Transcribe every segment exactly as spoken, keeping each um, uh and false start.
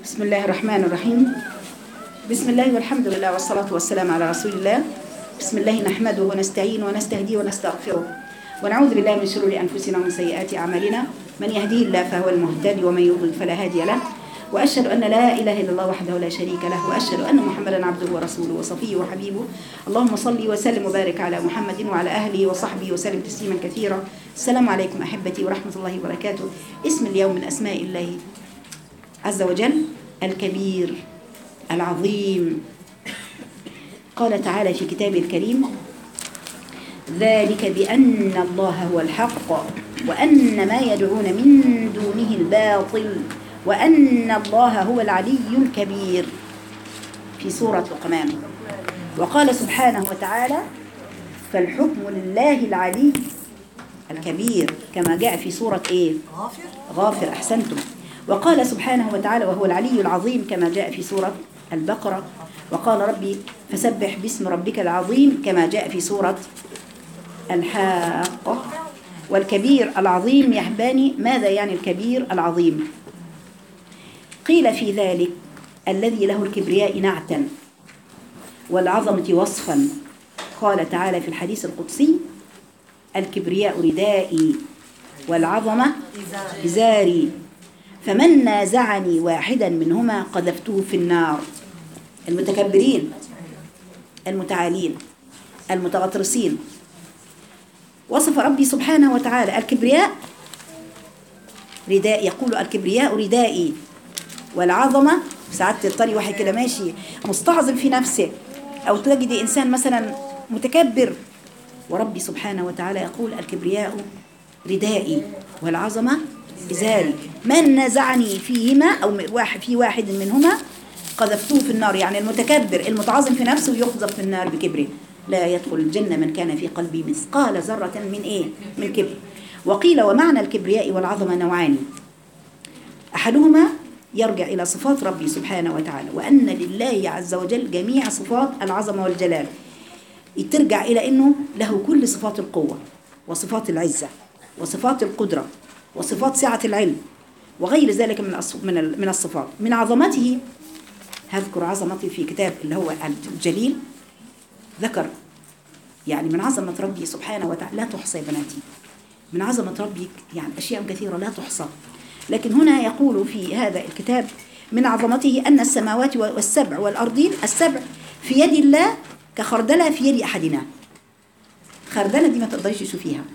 بسم الله الرحمن الرحيم. بسم الله والحمد لله والصلاة والسلام على رسول الله. بسم الله نحمده ونستعين ونستهديه ونستغفره ونعوذ بالله من شرور أنفسنا ومن سيئات أعمالنا. من يهديه الله فهو المهتدي ومن يضلل فلا هادي له، وأشهد أن لا إله إلا الله وحده لا شريك له، وأشهد أن محمدا عبده ورسوله وصفيه وحبيبه. اللهم صل وسلم وبارك على محمد وعلى أهله وصحبه وسلم تسليما كثيرا. السلام عليكم أحبتي ورحمة الله وبركاته. اسم اليوم من أسماء الله عز وجل الكبير العظيم. قال تعالى في كتابه الكريم: ذلك بأن الله هو الحق وأن ما يدعون من دونه الباطل وأن الله هو العلي الكبير، في سورة لقمان. وقال سبحانه وتعالى: فالحكم لله العلي الكبير، كما جاء في سورة إيه؟ غافر. غافر، أحسنتم. وقال سبحانه وتعالى: وهو العلي العظيم، كما جاء في سورة البقرة. وقال ربي: فسبح باسم ربك العظيم، كما جاء في سورة الحاقة. والكبير العظيم يحباني، ماذا يعني الكبير العظيم؟ قيل في ذلك: الذي له الكبرياء نعتا والعظمة وصفا. قال تعالى في الحديث القدسي: الكبرياء ردائي والعظمة إزاري، فمن نازعني واحدا منهما قذفته في النار. المتكبرين المتعالين المتغطرسين، وصف ربي سبحانه وتعالى الكبرياء رداء، يقول: الكبرياء ردائي والعظمة. ساعات تطري واحد كده ماشي مستعظم في نفسه، أو تجد إنسان مثلا متكبر، وربي سبحانه وتعالى يقول: الكبرياء ردائي والعظمة إزاري، من نازعني فيهما أو واحد في واحد منهما قذفته في النار. يعني المتكبر المتعظم في نفسه يقذف في النار بكبره. لا يدخل الجنة من كان في قلبه مثقال ذرة من إيه؟ من كبر. وقيل: ومعنى الكبرياء والعظمة نوعان، أحدهما يرجع إلى صفات ربي سبحانه وتعالى، وأن لله عز وجل جميع صفات العظمة والجلال، ترجع إلى أنه له كل صفات القوة وصفات العزة وصفات القدرة وصفات سعة العلم وغير ذلك من من من الصفات. من عظمته، هذكر عظمته في كتاب اللي هو الجليل، ذكر يعني من عظمة ربي سبحانه وتعالى لا تحصى يا بناتي، من عظمة ربي يعني أشياء كثيرة لا تحصى. لكن هنا يقول في هذا الكتاب: من عظمته أن السماوات والسبع والأرضين، السبع في يد الله كخردلة في يد أحدنا. خردلة دي ما تقدريش تشوفيها،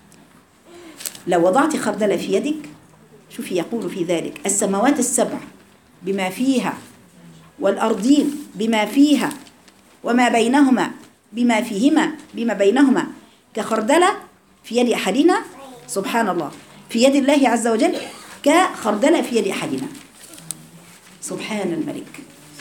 لو وضعت خردلة في يدك، شوفي يقول في ذلك: السماوات السبع بما فيها والأرضين بما فيها وما بينهما بما فيهما بما بينهما كخردلة في يد أحدنا. سبحان الله، في يد الله عز وجل كخردلة في يد أحدنا. سبحان الملك،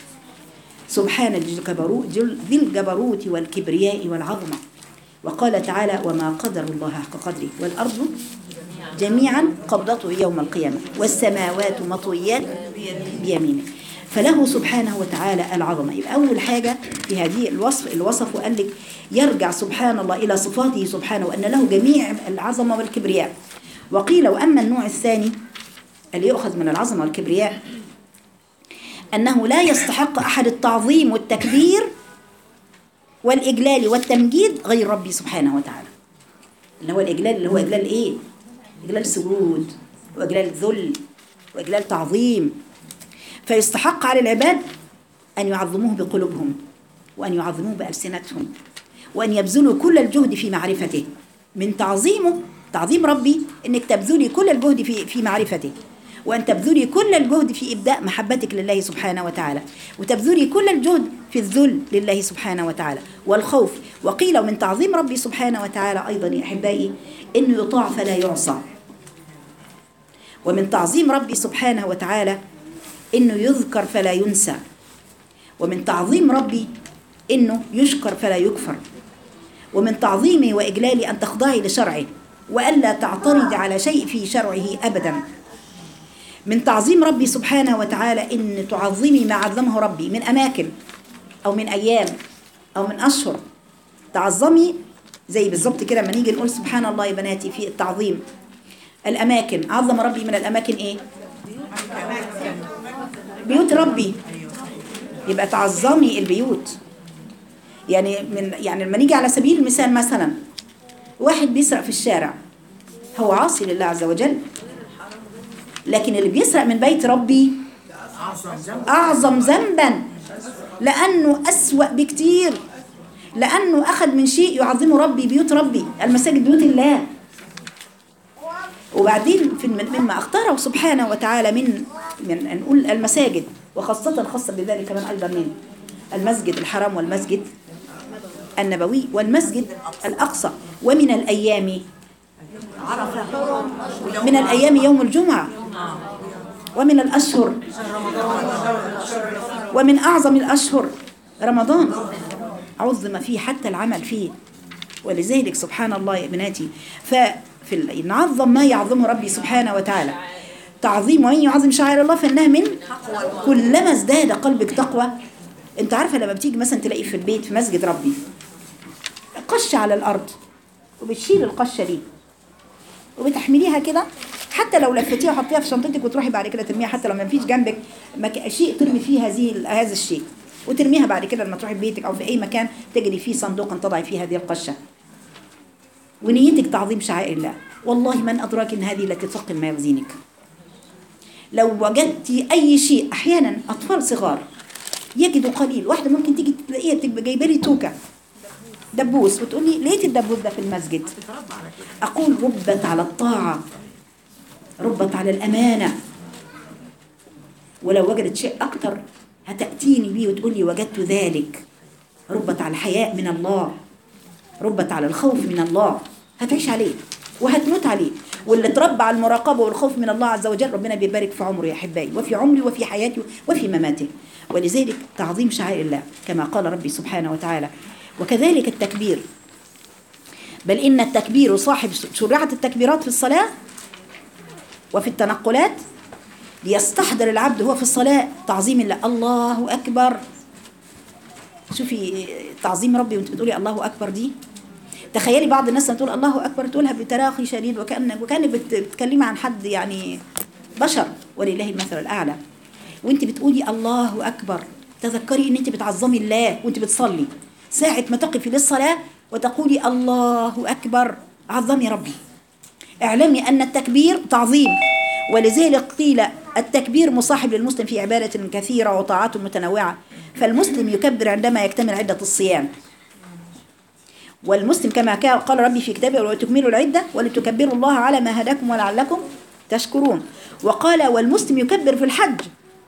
سبحان ذي الجبروت والكبرياء والعظمة. وقال تعالى: وما قدر الله حق قدره والأرض جميعا قبضته يوم القيامة والسماوات مطويات بيمينه. فله سبحانه وتعالى العظمة. يبقى أول حاجة في هذه الوصف الوصف وقال لك يرجع سبحان الله إلى صفاته سبحانه، وأن له جميع العظمة والكبرياء. وقيل: وأما النوع الثاني اللي يؤخذ من العظمة والكبرياء، أنه لا يستحق أحد التعظيم والتكبير والإجلال والتمجيد غير ربي سبحانه وتعالى. اللي هو الإجلال، اللي هو إجلال إيه؟ إجلال سجود وإجلال ذل وإجلال تعظيم. فيستحق على العباد أن يعظموه بقلوبهم، وأن يعظموه بألسنتهم، وأن يبذلوا كل الجهد في معرفته. من تعظيمه، تعظيم ربي، أنك تبذلي كل الجهد في في معرفته، وأن تبذلي كل الجهد في إبداء محبتك لله سبحانه وتعالى، وتبذلي كل الجهد في الذل لله سبحانه وتعالى والخوف. وقيل: ومن تعظيم ربي سبحانه وتعالى أيضا يا أحبائي أنه يطاع فلا يعصى. ومن تعظيم ربي سبحانه وتعالى أنه يذكر فلا ينسى. ومن تعظيم ربي أنه يشكر فلا يكفر. ومن تعظيمه وإجلاله أن تخضعي لشرعه وألا تعترض على شيء في شرعه أبدا. من تعظيم ربي سبحانه وتعالى أن تعظمي ما عظمه ربي من أماكن أو من أيام أو من أشهر. تعظمي زي بالضبط كده لما نيجي نقول سبحان الله يا بناتي في التعظيم. الأماكن، عظم ربي من الأماكن إيه؟ بيوت ربي، يبقى تعظمي البيوت. يعني من يعني لما نيجي على سبيل المثال مثلا واحد بيسرق في الشارع، هو عاصي لله عز وجل، لكن اللي بيسرق من بيت ربي أعظم ذنبا، لأنه أسوأ بكتير، لأنه أخذ من شيء يعظمه ربي. بيوت ربي، المساجد بيوت الله. وبعدين في مما اختاره سبحانه وتعالى من من نقول المساجد، وخاصة خاصة بذلك كمان أيضا من المسجد الحرام والمسجد النبوي والمسجد الأقصى، ومن الأيام من الأيام يوم الجمعة، ومن الأشهر ومن أعظم الأشهر رمضان، عظم فيه حتى العمل فيه. ولذلك سبحان الله يا بناتي، ففي نعظم ما يعظمه ربي سبحانه وتعالى تعظيم، ومن يعظم شعائر الله فإنها من كلما ازداد قلبك تقوى. انت عارفة لما بتيجي مثلا تلاقي في البيت في مسجد ربي قشة على الأرض، وبتشيل القشة دي وبتحمليها كده، حتى لو لفتيها وحطيها في شنطتك وتروحي بعد كده ترميها، حتى لو ما فيش جنبك مك... شيء ترمي فيه هذه هذا الشيء، وترميها بعد كده لما تروحي بيتك أو في أي مكان تجري فيه صندوق تضعي فيه هذه القشة، ونيتك تعظيم شعائر الله. والله من أدراك أن هذه التي تثقل موازينك. لو وجدتي أي شيء، أحيانا أطفال صغار يجدوا قليل، واحدة ممكن تيجي تلاقيها تبقى جايبه لي توكة دبوس وتقول لي لقيت الدبوس ده في المسجد، أقول ربت على الطاعة، ربت على الأمانة. ولو وجدت شيء أكتر هتأتيني بيه وتقول لي وجدت ذلك. ربت على الحياء من الله، ربت على الخوف من الله، هتعيش عليه وهتموت عليه. واللي تربى على المراقبة والخوف من الله عز وجل ربنا بيبارك في عمره يا أحبائي، وفي عمري وفي حياتي وفي مماته. ولذلك تعظيم شعائر الله كما قال ربي سبحانه وتعالى. وكذلك التكبير، بل إن التكبير صاحب شرعت التكبيرات في الصلاة وفي التنقلات ليستحضر العبد هو في الصلاة تعظيم الله. الله أكبر. شوفي تعظيم ربي وانت بتقولي الله أكبر دي، تخيلي بعض الناس تقول الله أكبر تقولها بتراخي شديد، وكأنك وكأنك بتتكلمي عن حد يعني بشر، ولله المثل الأعلى. وانت بتقولي الله أكبر تذكري ان انت بتعظمي الله وانت بتصلي. ساعة ما تقفي للصلاة وتقولي الله أكبر عظمي ربي، اعلمي أن التكبير تعظيم. ولذلك قيل التكبير مصاحب للمسلم في عبادة كثيرة وطاعات متنوعة. فالمسلم يكبر عندما يكتمل عدة الصيام، والمسلم كما قال ربي في كتابه ولتكملوا العدة ولتكبروا الله على ما هداكم ولعلكم تشكرون. وقال والمسلم يكبر في الحج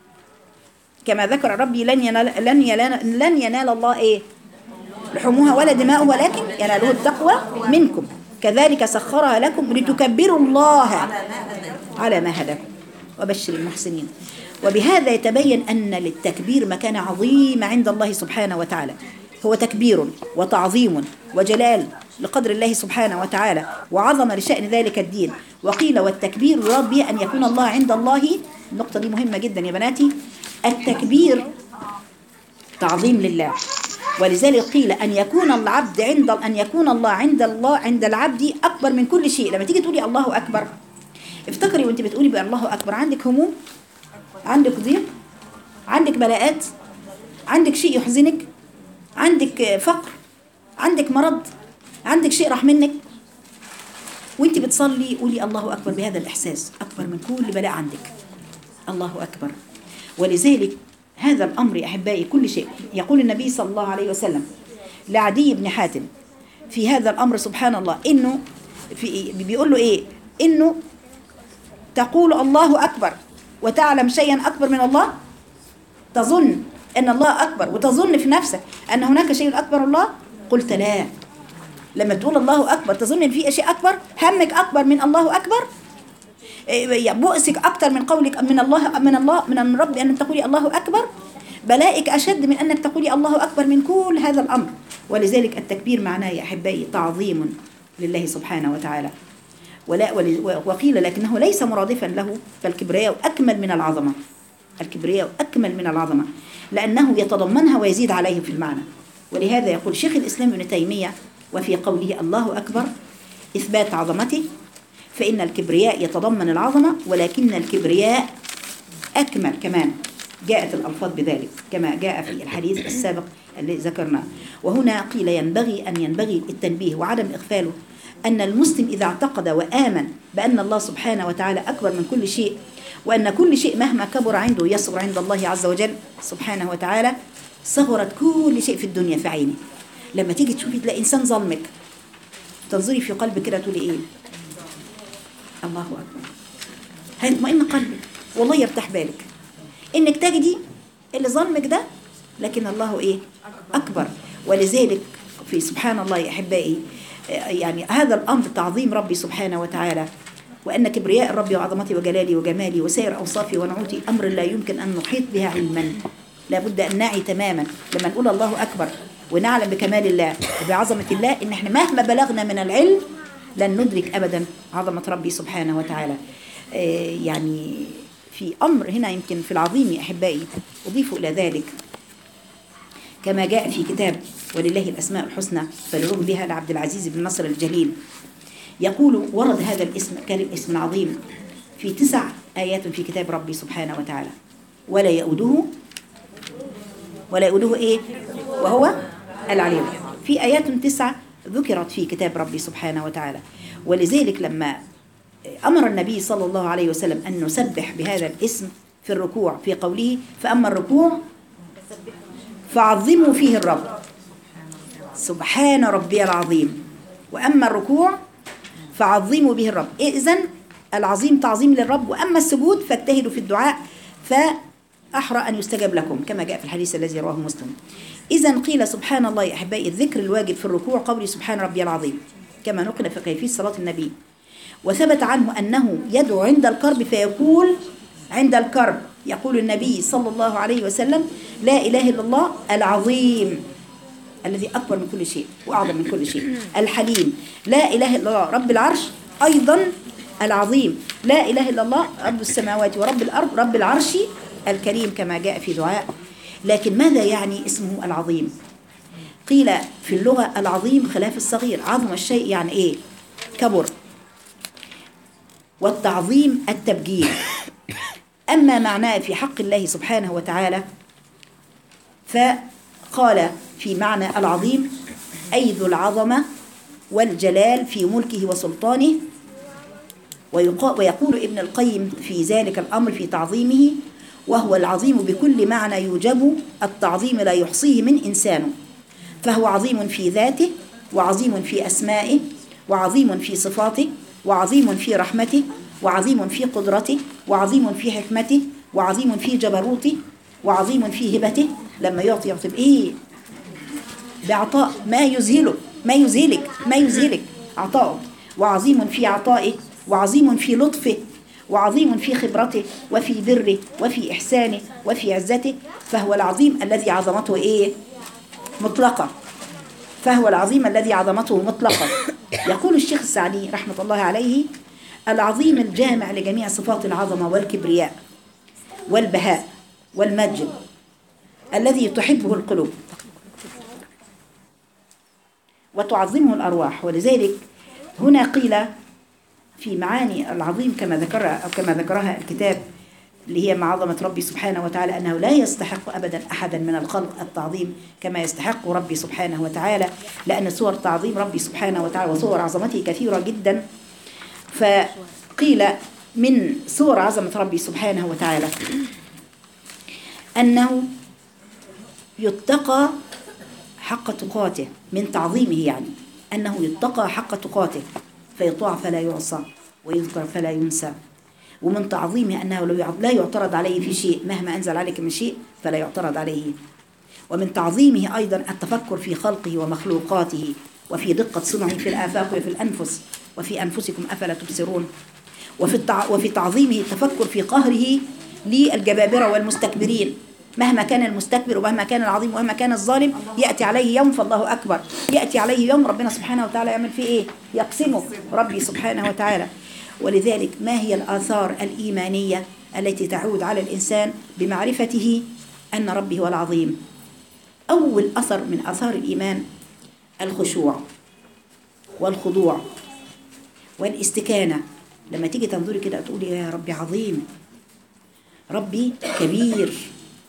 كما ذكر ربي لن ينال, لن ينال, لن ينال الله إيه لحومها ولا دماؤه ولكن يناله التقوى منكم كذلك سخرها لكم لتكبروا الله على ما هداكم وبشر المحسنين. وبهذا يتبين أن للتكبير مكانة عظيمة عند الله سبحانه وتعالى، هو تكبير وتعظيم وجلال لقدر الله سبحانه وتعالى وعظم لشأن ذلك الدين. وقيل والتكبير يراد به أن يكون الله عند الله. النقطة دي مهمة جدا يا بناتي، التكبير تعظيم لله. ولذلك قيل أن يكون العبد عند أن يكون الله عند الله عند العبد أكبر من كل شيء. لما تيجي تقولي الله أكبر افتكري وانت بتقولي بقى الله أكبر عندك هموم، عندك ضيق، عندك بلاءات، عندك شيء يحزنك، عندك فقر، عندك مرض، عندك شيء راح منك، وانت بتصلي قولي الله أكبر بهذا الإحساس أكبر من كل بلاء عندك. الله أكبر. ولذلك هذا الأمر يا أحبائي كل شيء. يقول النبي صلى الله عليه وسلم لعدي بن حاتم في هذا الأمر سبحان الله، إنه في بيقول له إيه، إنه تقول الله أكبر وتعلم شيئا أكبر من الله، تظن أن الله أكبر وتظن في نفسك أن هناك شيء أكبر الله. قلت لا، لما تقول الله أكبر تظن أن في شيء أكبر، همك أكبر من الله أكبر، بؤسك أكثر من قولك من الله من الله من رب أن تقولي الله أكبر، بلائك أشد من أنك تقولي الله أكبر من كل هذا الأمر. ولذلك التكبير معناه يا أحبائي تعظيم لله سبحانه وتعالى. ولا وقيل لكنه ليس مرادفا له، فالكبرياء أكمل من العظمة، الكبرياء أكمل من العظمة لأنه يتضمنها ويزيد عليه في المعنى. ولهذا يقول شيخ الإسلام ابن تيمية وفي قوله الله أكبر إثبات عظمته، فإن الكبرياء يتضمن العظمة ولكن الكبرياء أكمل كمان جاءت الألفاظ بذلك كما جاء في الحديث السابق الذي ذكرناه. وهنا قيل ينبغي أن ينبغي التنبيه وعدم إغفاله أن المسلم إذا اعتقد وآمن بأن الله سبحانه وتعالى أكبر من كل شيء، وأن كل شيء مهما كبر عنده يصغر عند الله عز وجل سبحانه وتعالى، صغرت كل شيء في الدنيا في عينه. لما تيجي تشوفي تلاقي إنسان ظلمك، تنظري في قلبك كده تقولي إيه؟ الله أكبر. هيطمئن قلبك والله يرتاح بالك إنك تجدي اللي ظلمك ده، لكن الله إيه؟ أكبر. ولذلك في سبحان الله يا أحبائي، يعني هذا الأمر تعظيم ربي سبحانه وتعالى، وأن كبرياء الرب وعظمته وجلالي وجمالي وسائر أوصافي ونعوتي أمر لا يمكن أن نحيط بها علما، لابد أن نعي تماما لما نقول الله أكبر ونعلم بكمال الله وبعظمة الله، إن احنا مهما بلغنا من العلم لن ندرك أبدا عظمة ربي سبحانه وتعالى. يعني في أمر هنا يمكن في العظيم يا أحبائي أضيف إلى ذلك كما جاء في كتاب ولله الأسماء الحسنى فادعوه بها لعبد العزيز بن نصر الجليل، يقول ورد هذا الاسم كلمة اسم عظيم في تسع آيات في كتاب ربي سبحانه وتعالى، ولا يؤوده ولا يؤوده إيه؟ وهو العلي. في آيات تسعة ذكرت في كتاب ربي سبحانه وتعالى. ولذلك لما أمر النبي صلى الله عليه وسلم أن نسبح بهذا الاسم في الركوع في قوله فأما الركوع فعظموا فيه الرب سبحان ربي العظيم، وأما الركوع فعظموا به الرب. إذن العظيم تعظيم للرب، وأما السجود فاجتهدوا في الدعاء فأحرى أن يستجاب لكم كما جاء في الحديث الذي رواه مسلم. إذن قيل سبحان الله يا أحبائي الذكر الواجب في الركوع قولي سبحان ربي العظيم كما نقل في كيفية صلاة النبي، وثبت عنه أنه يدعو عند الكرب فيقول عند الكرب يقول النبي صلى الله عليه وسلم لا إله إلا الله العظيم الذي أكبر من كل شيء وأعظم من كل شيء، الحليم لا إله إلا الله رب العرش أيضا العظيم، لا إله إلا الله رب السماوات ورب الأرض رب العرش الكريم كما جاء في دعاء. لكن ماذا يعني اسمه العظيم؟ قيل في اللغة العظيم خلاف الصغير، عظم الشيء يعني إيه؟ كبر، والتعظيم التبجيل. أما معناه في حق الله سبحانه وتعالى فقال في معنى العظيم أي ذو العظمة والجلال في ملكه وسلطانه. ويقول ابن القيم في ذلك الأمر في تعظيمه وهو العظيم بكل معنى يوجب التعظيم لا يحصيه من إنسان، فهو عظيم في ذاته وعظيم في أسمائه وعظيم في صفاته وعظيم في رحمته وعظيم في قدرته وعظيم في حكمته وعظيم في جبروته وعظيم في هبته، لما يعطي يعطي بإيه؟ بعطاء ما يذهله ما يذهلك ما يذهلك عطاءه، وعظيم في عطائه وعظيم في لطفه وعظيم في خبرته وفي بره وفي إحسانه وفي عزته، فهو العظيم الذي عظمته إيه؟ مطلقة، فهو العظيم الذي عظمته مطلقة. يقول الشيخ السعدي رحمة الله عليه العظيم الجامع لجميع صفات العظمة والكبرياء والبهاء والمجد الذي تحبه القلوب وتعظمه الأرواح. ولذلك هنا قيل في معاني العظيم كما ذكرها أو كما ذكرها الكتاب اللي هي مع عظمة ربي سبحانه وتعالى أنه لا يستحق أبدا أحدا من الخلق التعظيم كما يستحق ربي سبحانه وتعالى، لأن صور تعظيم ربي سبحانه وتعالى وصور عظمته كثيرة جدا. فقيل من صور عظمة ربي سبحانه وتعالى أنه يتقى حق تقاته، من تعظيمه يعني أنه يتقى حق تقاته فيطاع فلا يعصى ويذكر فلا ينسى، ومن تعظيمه أنه لا يعترض عليه في شيء مهما أنزل عليك من شيء فلا يعترض عليه، ومن تعظيمه أيضا التفكر في خلقه ومخلوقاته وفي دقة صنعه في الآفاق وفي الأنفس وفي أنفسكم أفلا تبصرون، وفي التع... وفي تعظيمه التفكر في قهره للجبابرة والمستكبرين، مهما كان المستكبر ومهما كان العظيم ومهما كان الظالم يأتي عليه يوم فالله أكبر، يأتي عليه يوم ربنا سبحانه وتعالى يعمل فيه إيه؟ يقسمه ربي سبحانه وتعالى. ولذلك ما هي الآثار الإيمانية التي تعود على الإنسان بمعرفته أن ربي هو العظيم؟ أول أثر من آثار الإيمان الخشوع والخضوع والاستكانة. لما تيجي تنظري كده تقولي يا ربي عظيم، ربي كبير،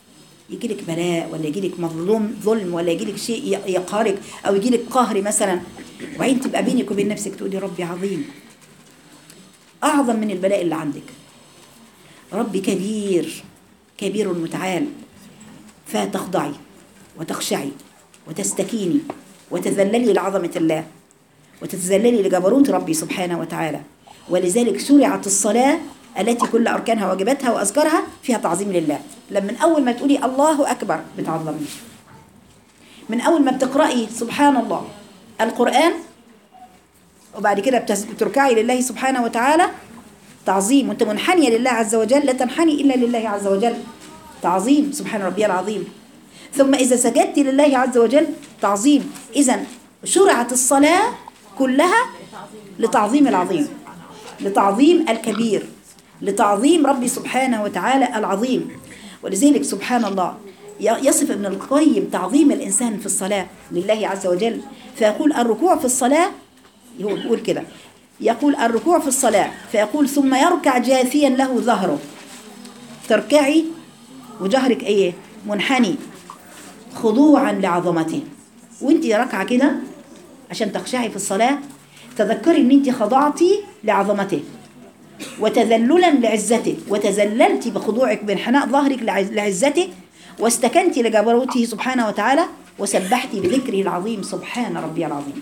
يجي لك بلاء، ولا يجي لك مظلوم ظلم، ولا يجي لك شيء يقهرك، او يجي لك قهر مثلا، وبعدين تبقى بينك وبين نفسك تقولي ربي عظيم، اعظم من البلاء اللي عندك. ربي كبير كبير متعال، فتخضعي وتخشعي وتستكيني وتذللي لعظمة الله وتتذللي لجبروت ربي سبحانه وتعالى. ولذلك شرعت الصلاة التي كل أركانها واجباتها وأذكارها فيها تعظيم لله. لما من أول ما تقولي الله أكبر بتعظمي، من أول ما بتقرأي سبحان الله القرآن، وبعد كده بتركعي لله سبحانه وتعالى تعظيم، وانت منحنية لله عز وجل، لا تنحني إلا لله عز وجل، تعظيم سبحان ربي العظيم. ثم إذا سجدت لله عز وجل تعظيم. إذن شرعت الصلاة كلها لتعظيم العظيم، لتعظيم الكبير، لتعظيم ربي سبحانه وتعالى العظيم. ولذلك سبحان الله يصف ابن القيم تعظيم الإنسان في الصلاة لله عز وجل، فيقول الركوع في الصلاة، هو بيقول كده، يقول الركوع في الصلاة فيقول ثم يركع جاثيا له ظهره، تركعي وجهرك ايه منحني خضوعا لعظمته، وانت راكعه كده عشان تخشعي في الصلاة تذكري ان انت خضعتي لعظمته وتذللا لعزته، وتذللتي بخضوعك بانحناء ظهرك لعزته، واستكنتي لجبروته سبحانه وتعالى، وسبحتي بذكره العظيم سبحان ربي العظيم.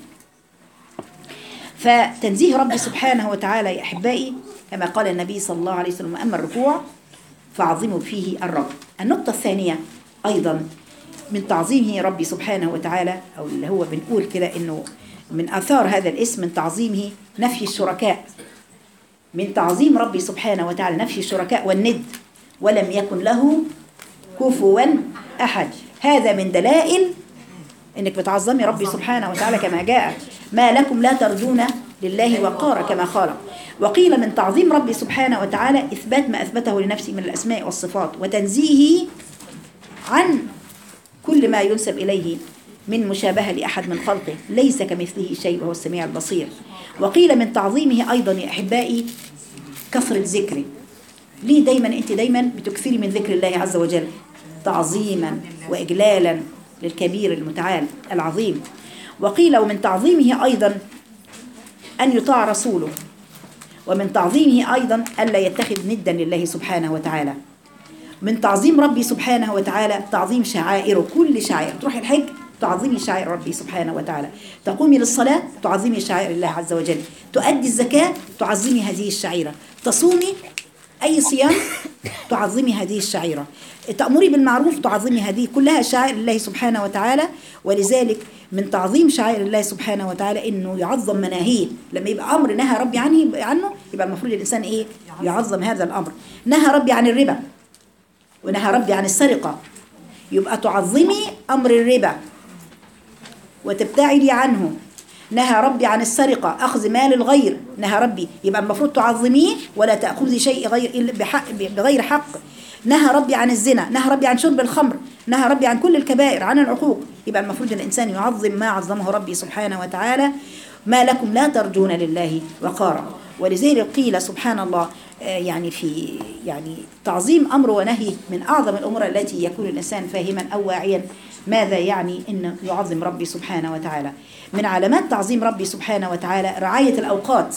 فتنزيه ربي سبحانه وتعالى يا أحبائي كما قال النبي صلى الله عليه وسلم أما الركوع فعظموا فيه الرب. النقطة الثانية أيضا من تعظيمه ربي سبحانه وتعالى، أو اللي هو بنقول كده إنه من آثار هذا الاسم من تعظيمه نفي الشركاء، من تعظيم ربي سبحانه وتعالى نفي الشركاء والند، ولم يكن له كفوا أحد. هذا من دلائل إنك بتعظمي ربي سبحانه وتعالى كما جاء ما لكم لا ترجون لله وقارا كما قال. وقيل من تعظيم ربي سبحانه وتعالى إثبات ما أثبته لنفسه من الأسماء والصفات، وتنزيهه عن كل ما ينسب إليه من مشابهة لأحد من خلقه، ليس كمثله شيء وهو السميع البصير. وقيل من تعظيمه أيضا يا أحبائي كثرة ذكره. ليه دايما أنت دايما بتكثري من ذكر الله عز وجل تعظيما وإجلالا للكبير المتعال العظيم. وقيل ومن تعظيمه أيضا أن يطاع رسوله، ومن تعظيمه أيضا ألا يتخذ ندا لله سبحانه وتعالى. من تعظيم ربي سبحانه وتعالى تعظيم شعائره، كل شعائر، تروحي الحج تعظيمي شعائر ربي سبحانه وتعالى، تقومي للصلاة تعظيمي شعائر الله عز وجل، تؤدي الزكاة تعظيمي هذه الشعيرة، تصومي أي صيام تعظمي هذه الشعيرة، تأمري بالمعروف تعظمي هذه، كلها شعائر الله سبحانه وتعالى. ولذلك من تعظيم شعائر الله سبحانه وتعالى إنه يعظم مناهيه. لما يبقى أمر نهى ربي عنه عنه يبقى المفروض الإنسان إيه يعظم هذا الأمر. نهى ربي عن الربا ونهى ربي عن السرقة، يبقى تعظمي أمر الربا وتبتعدي عنه. نهى ربي عن السرقة أخذ مال الغير، نهى ربي يبقى المفروض تعظميه ولا تأخذي شيء غير بحق بغير حق. نهى ربي عن الزنا، نهى ربي عن شرب الخمر، نهى ربي عن كل الكبائر عن العقوق، يبقى المفروض الإنسان يعظم ما عظمه ربي سبحانه وتعالى. ما لكم لا ترجون لله وقارا. ولذلك قيل سبحان الله يعني في يعني تعظيم أمر ونهي من أعظم الأمور التي يكون الإنسان فاهما أو واعيا ماذا يعني إن يعظم ربي سبحانه وتعالى. من علامات تعظيم ربي سبحانه وتعالى رعاية الأوقات،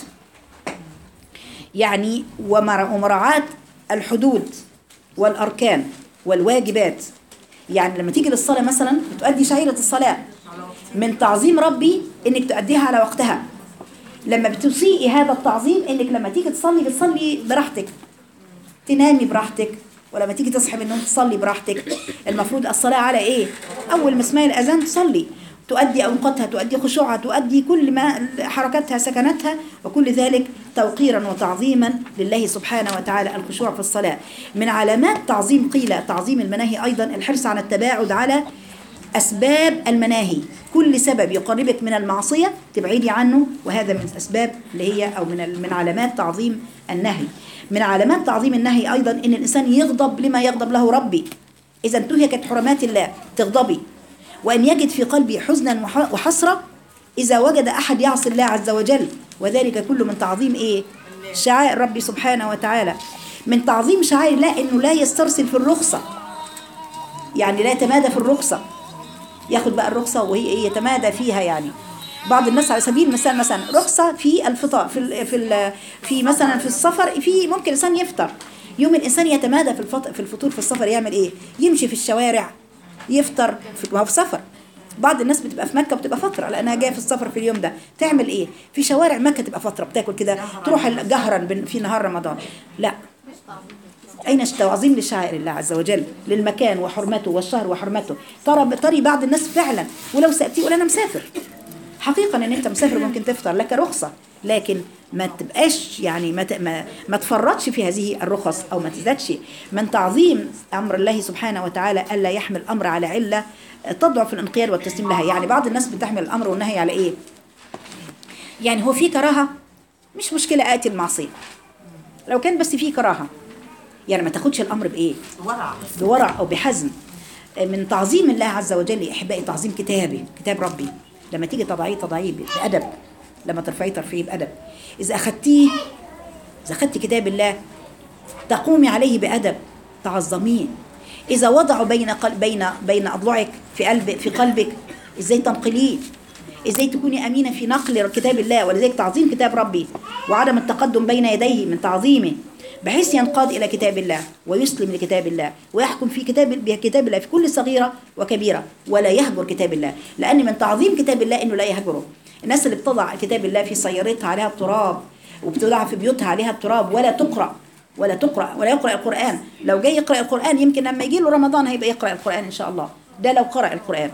يعني ومراعاة الحدود والأركان والواجبات. يعني لما تيجي للصلاة مثلا بتؤدي شعيرة الصلاة، من تعظيم ربي إنك تؤديها على وقتها. لما بتسيئي هذا التعظيم إنك لما تيجي تصلي بتصلي براحتك، تنامي براحتك، ولما تيجي تصحي من النوم تصلي براحتك. المفروض الصلاة على إيه؟ أول ما تسمعي الأذان تصلي، تؤدي أوقاتها، تؤدي خشوعها، تؤدي كل ما حركاتها سكناتها، وكل ذلك توقيرا وتعظيما لله سبحانه وتعالى الخشوع في الصلاة. من علامات تعظيم قيل تعظيم المناهي أيضا الحرص على التباعد على أسباب المناهي، كل سبب يقربك من المعصية تبعيدي عنه، وهذا من أسباب اللي هي أو من من علامات تعظيم النهي. من علامات تعظيم النهي أيضا إن الإنسان يغضب لما يغضب له ربي. إذا انتهكت حرمات الله تغضبي، وأن يجد في قلبي حزنا وحسرة إذا وجد أحد يعصي الله عز وجل، وذلك كله من تعظيم إيه؟ شعائر ربي سبحانه وتعالى. من تعظيم شعائر الله إنه لا يسترسل في الرخصة، يعني لا يتمادى في الرخصة، ياخد بقى الرخصة وهي ايه يتمادى فيها. يعني بعض الناس على سبيل المثال مثلا رخصة في الفطار في ال في ال في مثلا في السفر، في ممكن الإنسان يفطر يوم، الإنسان يتمادى في الفطر في الفطور في السفر، يعمل ايه؟ يمشي في الشوارع يفطر في ما هو في سفر. بعض الناس بتبقى في مكة بتبقى فترة لأنها جاية في السفر في اليوم ده، تعمل ايه؟ في شوارع مكة تبقى فترة بتاكل كده تروح جهرا في نهار رمضان. لا، أين تعظيم لشعائر الله عز وجل، للمكان وحرمته والشهر وحرمته. ترى ترى بعض الناس فعلا ولو سأتي ولا أنا مسافر، حقيقة ان انت مسافر ممكن تفطر لك رخصة، لكن ما تبقاش يعني ما ما, ما تفرطش في هذه الرخص او ما تزادش من تعظيم امر الله سبحانه وتعالى، الا يحمل الامر على عله تضعف الانقياد والتسليم لها. يعني بعض الناس بتحمل الامر والنهي على ايه؟ يعني هو في كراهه مش مشكله اتي المعصيه، لو كان بس في كراهه يعني ما تاخدش الامر بايه؟ بورع او بحزم. من تعظيم الله عز وجل يا احبائي تعظيم كتابه، كتاب ربي. لما تيجي تضعيه تضعيه بأدب، لما ترفعيه ترفعيه بأدب. إذا أخذتيه إذا أخذت كتاب الله تقومي عليه بأدب تعظميه. إذا وضعوا بين قلب بين بين أضلعك في قلب في قلبك إزاي تنقليه، إزاي تكوني أمينة في نقل كتاب الله. ولذلك تعظيم كتاب ربي وعدم التقدم بين يديه من تعظيمه، بحيث ينقاد إلى كتاب الله ويسلم لكتاب الله ويحكم في كتاب بكتاب الله في كل صغيرة وكبيرة، ولا يهجر كتاب الله. لأن من تعظيم كتاب الله إنه لا يهجره. الناس اللي بتضع كتاب الله في سيارتها عليها التراب، وبتضع في بيوتها عليها التراب ولا تقرأ ولا تقرأ ولا يقرأ القرآن، لو جاي يقرأ القرآن يمكن لما يجي له رمضان هيبقى يقرأ القرآن إن شاء الله، ده لو قرأ القرآن.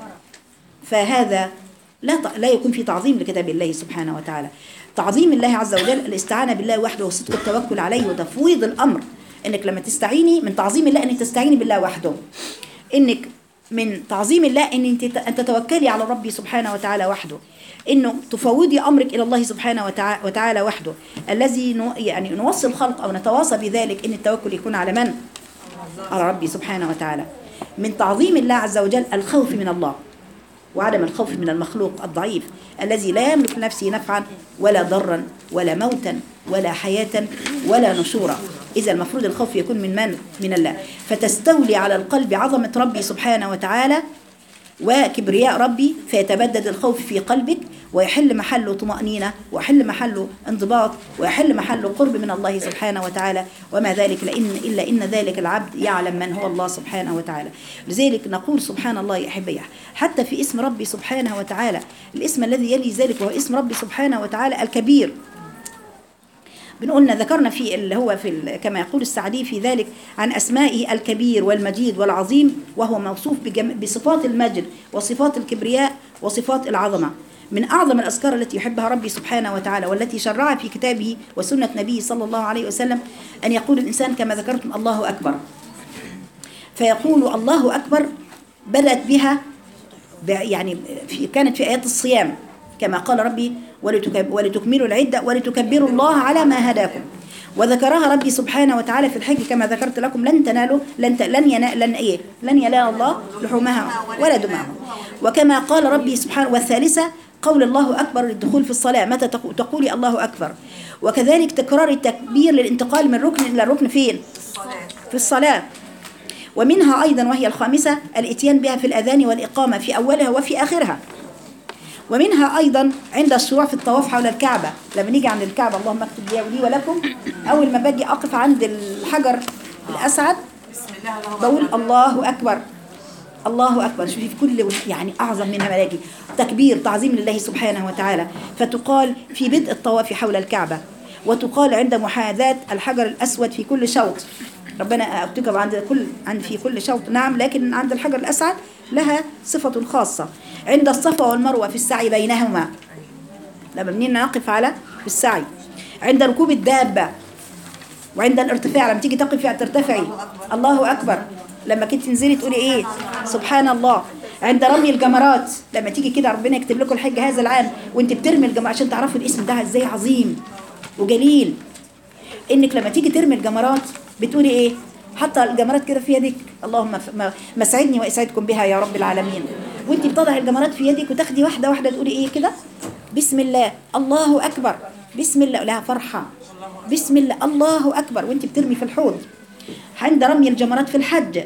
فهذا لا لا يكون في تعظيم لكتاب الله سبحانه وتعالى. تعظيم الله عز وجل الاستعانة بالله وحده وصدق التوكل عليه وتفويض الأمر. إنك لما تستعيني من تعظيم الله إنك تستعيني بالله وحده، إنك من تعظيم الله إن أنت تتوكلي على ربي سبحانه وتعالى وحده، إنه تفوضي أمرك إلى الله سبحانه وتعالى وحده الذي يعني نوصي الخلق أو نتواصى بذلك إن التوكل يكون على من؟ على ربي سبحانه وتعالى. من تعظيم الله عز وجل الخوف من الله وعدم الخوف من المخلوق الضعيف الذي لا يملك لنفسه نفعا ولا ضرا ولا موتا ولا حياة ولا نشورا. إذا المفروض الخوف يكون من من؟ من الله. فتستولي على القلب عظمة ربي سبحانه وتعالى وكبرياء ربي، فيتبدد الخوف في قلبك ويحل محله طمأنينة ويحل محله انضباط ويحل محله قرب من الله سبحانه وتعالى. وما ذلك لإن إلا إن ذلك العبد يعلم من هو الله سبحانه وتعالى. لذلك نقول سبحان الله يا أحبائي حتى في اسم ربي سبحانه وتعالى الاسم الذي يلي ذلك وهو اسم ربي سبحانه وتعالى الكبير. بنقولنا ذكرنا في اللي هو في كما يقول السعدي في ذلك عن أسمائه الكبير والمجيد والعظيم، وهو موصوف بصفات المجد وصفات الكبرياء وصفات العظمة. من أعظم الأذكار التي يحبها ربي سبحانه وتعالى والتي شرعها في كتابه وسنة نبيه صلى الله عليه وسلم أن يقول الإنسان كما ذكرتم الله أكبر، فيقول الله أكبر بدأت بها يعني في كانت في آيات الصيام كما قال ربي ولتكملوا العدة ولتكبروا الله على ما هداكم، وذكرها ربي سبحانه وتعالى في الحج كما ذكرت لكم لن تنالوا لن لن ينال لن ايه لن ينال الله لحومها ولا دماءها. وكما قال ربي سبحانه والثالثة قول الله أكبر للدخول في الصلاة متى تقولي الله أكبر. وكذلك تكرار التكبير للانتقال من ركن إلى ركن فين؟ في الصلاة. ومنها أيضا وهي الخامسة الاتيان بها في الأذان والإقامة في أولها وفي آخرها. ومنها أيضا عند الشروع في الطواف حول الكعبة، لما نيجي عند الكعبة اللهم اكتب لي ولي ولكم، أول ما باجي أقف عند الحجر الأسعد بقول الله أكبر الله أكبر. شوفي في كل يعني أعظم منها ملاجي تكبير تعظيم لله سبحانه وتعالى. فتقال في بدء الطواف حول الكعبة، وتقال عند محاذاة الحجر الأسود في كل شوط. ربنا أكتب عند كل عند في كل شوط نعم، لكن عند الحجر الأسعد لها صفة خاصة. عند الصفا والمروة في السعي بينهما لما بنينا نقف على في السعي. عند ركوب الدابة، وعند الارتفاع لما تيجي تقفي ترتفعي الله أكبر. لما كنت تنزلي تقولي إيه سبحان الله. عند رمي الجمرات لما تيجي كده ربنا يكتب لكم الحج هذا العام وانت بترمي الجمرات عشان تعرفوا الاسم ده ازاي عظيم وجليل. انك لما تيجي ترمي الجمرات بتقولي ايه؟ حتى الجمرات كده في يدك اللهم مسعدني واسعدكم بها يا رب العالمين. وانت بتضع الجمرات في يدك وتاخدي واحده واحده تقولي ايه كده؟ بسم الله الله اكبر بسم الله لها فرحه بسم الله الله اكبر وانت بترمي في الحوض. عند رمي الجمرات في الحج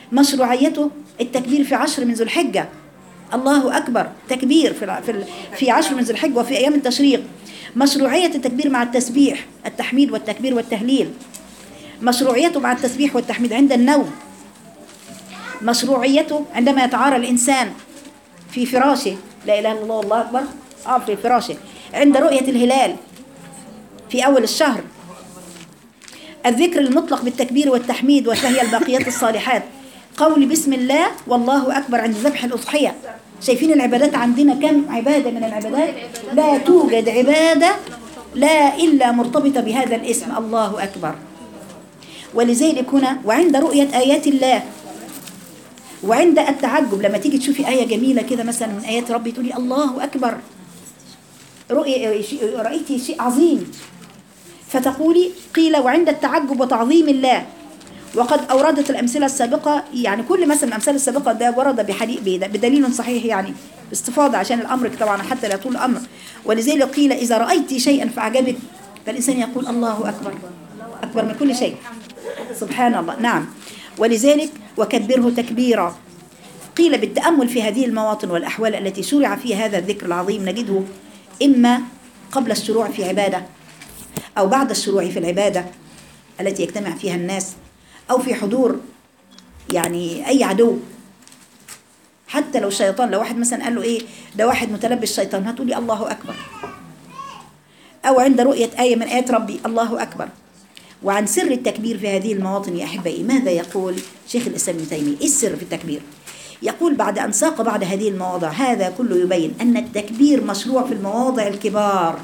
مشروعيته التكبير في عشر من ذو الحجة، الله أكبر، تكبير في في في عشر من ذو الحجة وفي أيام التشريق. مشروعية التكبير مع التسبيح، التحميد والتكبير والتهليل. مشروعيته مع التسبيح والتحميد عند النوم. مشروعيته عندما يتعارى الإنسان في فراشه، لا إله إلا الله والله أكبر، آه في فراشه. عند رؤية الهلال في أول الشهر. الذكر المطلق بالتكبير والتحميد وهي الباقيات الصالحات. قول بسم الله والله أكبر عند ذبح الأضحية. شايفين العبادات عندنا كم عبادة من العبادات؟ لا توجد عبادة لا إلا مرتبطة بهذا الاسم الله أكبر. ولذلك هنا وعند رؤية آيات الله، وعند التعجب لما تيجي تشوفي آية جميلة كده مثلا من آيات ربي تقولي الله أكبر، رؤية رأيتي شيء عظيم فتقولي قيل وعند التعجب وتعظيم الله. وقد أوردت الأمثلة السابقة، يعني كل مثلا الأمثلة السابقة ده ورد بحديث بدليل صحيح، يعني باستفاضة عشان الأمر طبعا حتى لا يطول الأمر. ولذلك قيل إذا رأيت شيئا فعجبك فالإنسان يقول الله أكبر، أكبر من كل شيء، سبحان الله. نعم. ولذلك وكبره تكبيرا. قيل بالتأمل في هذه المواطن والأحوال التي شرع فيها هذا الذكر العظيم نجده إما قبل الشروع في عبادة أو بعد الشروع في العبادة التي يجتمع فيها الناس، أو في حضور يعني أي عدو، حتى لو الشيطان، لو واحد مثلا قال له إيه ده واحد متلبس شيطان هتقولي الله أكبر. أو عند رؤية آية من آيات ربي الله أكبر. وعن سر التكبير في هذه المواطن يا أحبائي ماذا يقول شيخ الإسلام ابن تيمية؟ إيه السر في التكبير؟ يقول بعد أن ساق بعد هذه المواضع هذا كله يبين أن التكبير مشروع في المواضع الكبار،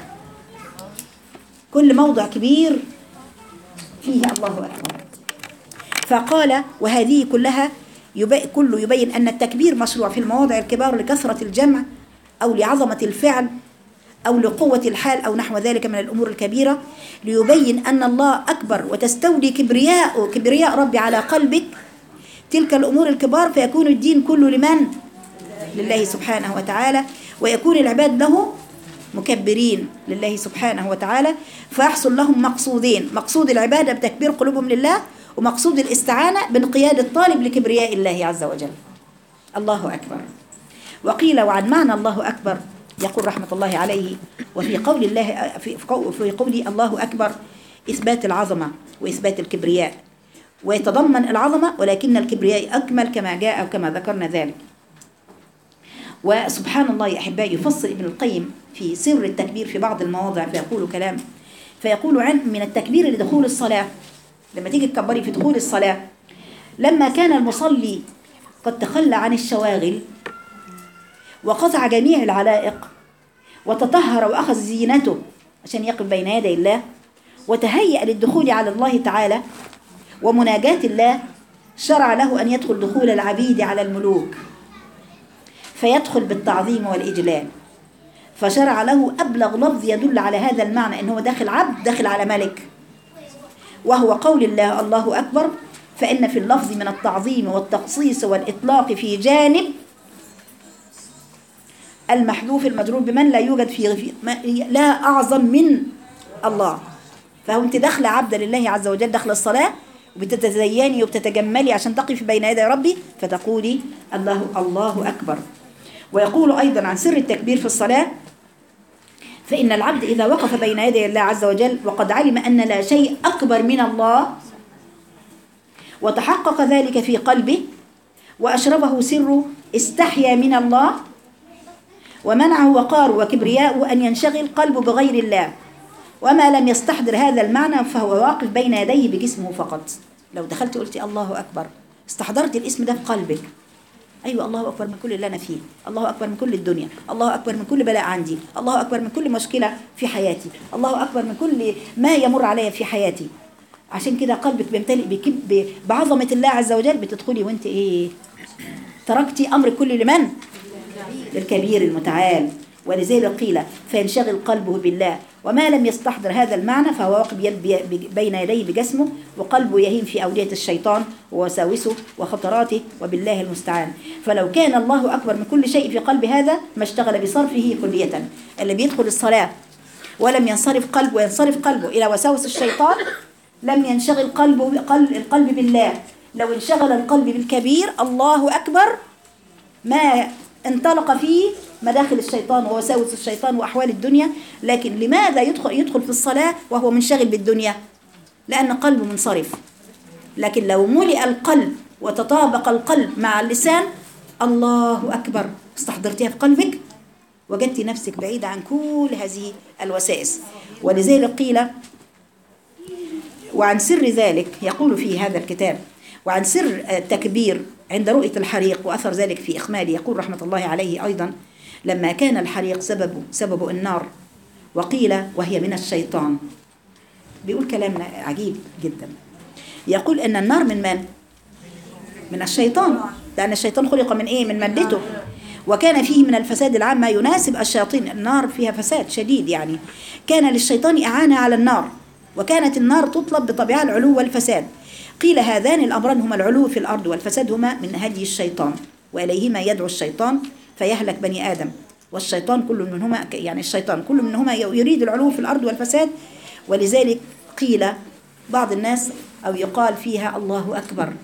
كل موضع كبير فيه الله أكبر. فقال وهذه كلها يبين كله يبين أن التكبير مشروع في المواضع الكبار لكثرة الجمع أو لعظمة الفعل أو لقوة الحال أو نحو ذلك من الأمور الكبيرة، ليبين أن الله أكبر وتستولي كبرياء كبرياء ربي على قلبك تلك الأمور الكبار، فيكون الدين كله لمن؟ لله سبحانه وتعالى، ويكون العباد له مكبرين لله سبحانه وتعالى، فيحصل لهم مقصودين: مقصود العبادة بتكبير قلوبهم لله، ومقصود الاستعانة بانقياد الطالب لكبرياء الله عز وجل. الله أكبر. وقيل وعن معنى الله أكبر يقول رحمة الله عليه وفي قول الله في قول الله أكبر إثبات العظمة وإثبات الكبرياء، ويتضمن العظمة ولكن الكبرياء أكمل كما جاء أو كما ذكرنا ذلك. وسبحان الله يا أحبائي يفصل ابن القيم في سر التكبير في بعض المواضع فيقول كلام، فيقول عن من التكبير لدخول الصلاة، لما تيجي تكبري في دخول الصلاة، لما كان المصلي قد تخلى عن الشواغل وقطع جميع العلائق وتطهر وأخذ زينته عشان يقف بين يدي الله وتهيأ للدخول على الله تعالى ومناجاة الله، شرع له أن يدخل دخول العبيد على الملوك، فيدخل بالتعظيم والإجلال، فشرع له أبلغ لفظ يدل على هذا المعنى إنه داخل عبد داخل على ملك، وهو قول الله الله أكبر. فإن في اللفظ من التعظيم والتخصيص والإطلاق في جانب المحذوف المجرور بمن لا يوجد في لا أعظم من الله. فهو أنت داخل عبد لله عز وجل داخل الصلاة وبتتزيني وبتتجملي عشان تقف بين يدي ربي فتقولي الله الله أكبر. ويقول أيضا عن سر التكبير في الصلاة: فإن العبد إذا وقف بين يدي الله عز وجل وقد علم أن لا شيء أكبر من الله وتحقق ذلك في قلبه وأشربه سر استحيا من الله ومنعه وقار وكبرياء أن ينشغل قلبه بغير الله، وما لم يستحضر هذا المعنى فهو واقف بين يديه بجسمه فقط. لو دخلت قلتي الله أكبر استحضرت الاسم ده في قلبك، أيوة الله أكبر من كل اللي أنا فيه، الله أكبر من كل الدنيا، الله أكبر من كل بلاء عندي، الله أكبر من كل مشكلة في حياتي، الله أكبر من كل ما يمر علي في حياتي. عشان كده قلبك بيمتلئ بعظمة الله عز وجل، بتدخلي وانت ايه تركتي أمر كل لمن؟ للكبير المتعال. ولذلك قيل فينشغل قلبه بالله، وما لم يستحضر هذا المعنى فهو واقف بين يديه بجسمه وقلبه يهيم في أودية الشيطان ووساوسه وخطراته، وبالله المستعان. فلو كان الله أكبر من كل شيء في قلب هذا ما اشتغل بصرفه كلية. اللي بيدخل الصلاة ولم ينصرف قلبه وينصرف قلبه إلى وساوس الشيطان لم ينشغل قلبه القلب بالله، لو انشغل القلب بالكبير الله أكبر ما انطلق فيه مداخل الشيطان ووساوس الشيطان وأحوال الدنيا. لكن لماذا يدخل, يدخل في الصلاة وهو منشغل بالدنيا؟ لأن قلبه منصرف. لكن لو ملئ القلب وتطابق القلب مع اللسان الله أكبر استحضرتها في قلبك وجدت نفسك بعيدة عن كل هذه الوسائس. ولذلك قيل وعن سر ذلك يقول في هذا الكتاب وعن سر التكبير عند رؤية الحريق وأثر ذلك في إخماله. يقول رحمة الله عليه أيضا لما كان الحريق سببه سبب النار وقيل وهي من الشيطان. بيقول كلام عجيب جدا. يقول أن النار من من؟ من الشيطان، لأن الشيطان خلق من إيه؟ من مادته. وكان فيه من الفساد العام ما يناسب الشياطين. النار فيها فساد شديد، يعني كان للشيطان إعانة على النار، وكانت النار تطلب بطبيعة العلو والفساد. قيل هذان الأمران هما العلو في الأرض والفساد هما من هدي الشيطان، وإليهما يدعو الشيطان فيهلك بني آدم. والشيطان كل منهما يعني الشيطان كل منهما يريد العلو في الأرض والفساد. ولذلك قيل بعض الناس أو يقال فيها الله أكبر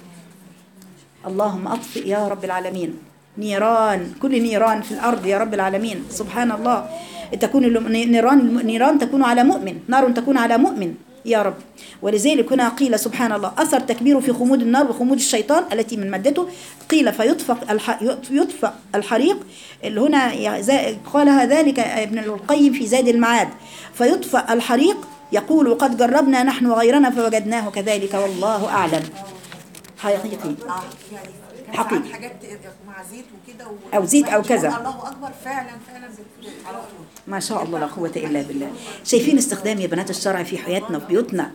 اللهم أطفئ يا رب العالمين نيران كل نيران في الأرض يا رب العالمين. سبحان الله. تكون النيران نيران تكون على مؤمن، نار تكون على مؤمن يا رب. ولذلك هنا قيل سبحان الله أثر تكبيره في خمود النار وخمود الشيطان التي من مادته. قيل فيطفأ يطفأ الحريق اللي هنا قالها ذلك ابن القيم في زاد المعاد. فيطفأ الحريق يقول وقد جربنا نحن وغيرنا فوجدناه كذلك والله أعلم. حقيقي حقيقي حاجات مع زيت وكده أو زيت أو كذا. الله أكبر فعلا فعلا على طول. ما شاء الله لا قوة إلا بالله. شايفين استخدام يا بنات الشرع في حياتنا في بيوتنا.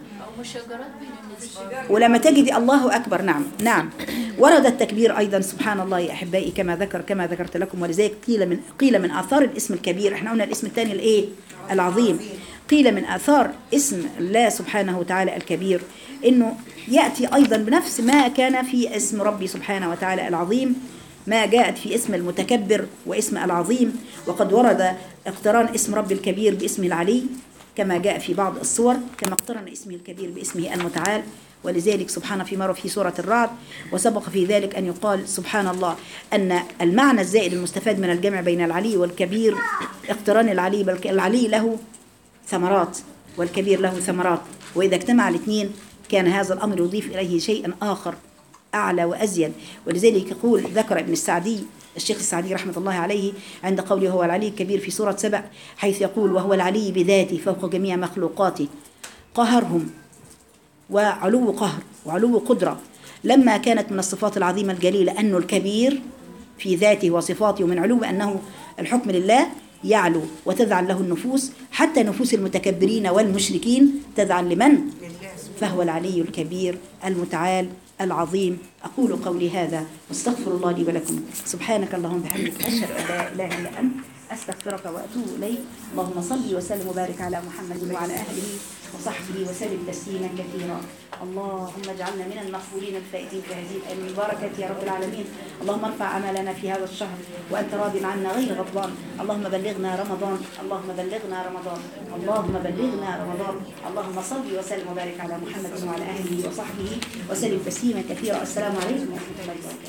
ولما تجد الله أكبر نعم نعم ورد التكبير أيضا سبحان الله يا أحبائي كما ذكر كما ذكرت لكم. ولذلك قيل من قيل من آثار الاسم الكبير. احنا قلنا الاسم الثاني الإيه؟ العظيم. قيل من آثار اسم الله سبحانه وتعالى الكبير إنه يأتي أيضا بنفس ما كان في اسم ربي سبحانه وتعالى العظيم، ما جاءت في اسم المتكبر واسم العظيم. وقد ورد اقتران اسم ربي الكبير باسمه العلي كما جاء في بعض الصور، كما اقترن اسمه الكبير باسمه المتعال. ولذلك سبحانه في مرة في سورة الرعد وسبق في ذلك أن يقال سبحان الله أن المعنى الزائد المستفاد من الجمع بين العلي والكبير اقتران العلي، بل العلي له ثمرات والكبير له ثمرات، وإذا اجتمع الاثنين كان هذا الأمر يضيف إليه شيئا آخر أعلى وأزيد. ولذلك يقول ذكر ابن السعدي الشيخ السعدي رحمة الله عليه عند قوله هو العلي الكبير في سورة سبع حيث يقول وهو العلي بذاته فوق جميع مخلوقاته قهرهم وعلو قهر وعلو قدرة. لما كانت من الصفات العظيمة الجليلة أنه الكبير في ذاته وصفاته ومن علو أنه الحكم لله يعلو وتذعن له النفوس حتى نفوس المتكبرين والمشركين تذعن لمن؟ فهو العلي الكبير المتعال العظيم. أقول قولي هذا واستغفر الله لي ولكم. سبحانك اللهم وبحمدك أشهد أن لا إله إلا أنت أستغفرك وأتوب إليك. اللهم صل وسلم وبارك على محمد وعلى أهله وصحبه وسلم تسليما كثيرا. اللهم اجعلنا من المقبولين الفائزين في هذه الأيام المباركة يا رب العالمين. اللهم ارفع عملنا في هذا الشهر وأنت راض عنا غير غضبان. اللهم بلغنا رمضان اللهم بلغنا رمضان اللهم بلغنا رمضان. اللهم صل وسلم وبارك على محمد وعلى أهله وصحبه وسلم تسليما كثيرا. السلام عليكم ورحمة الله وبركاته.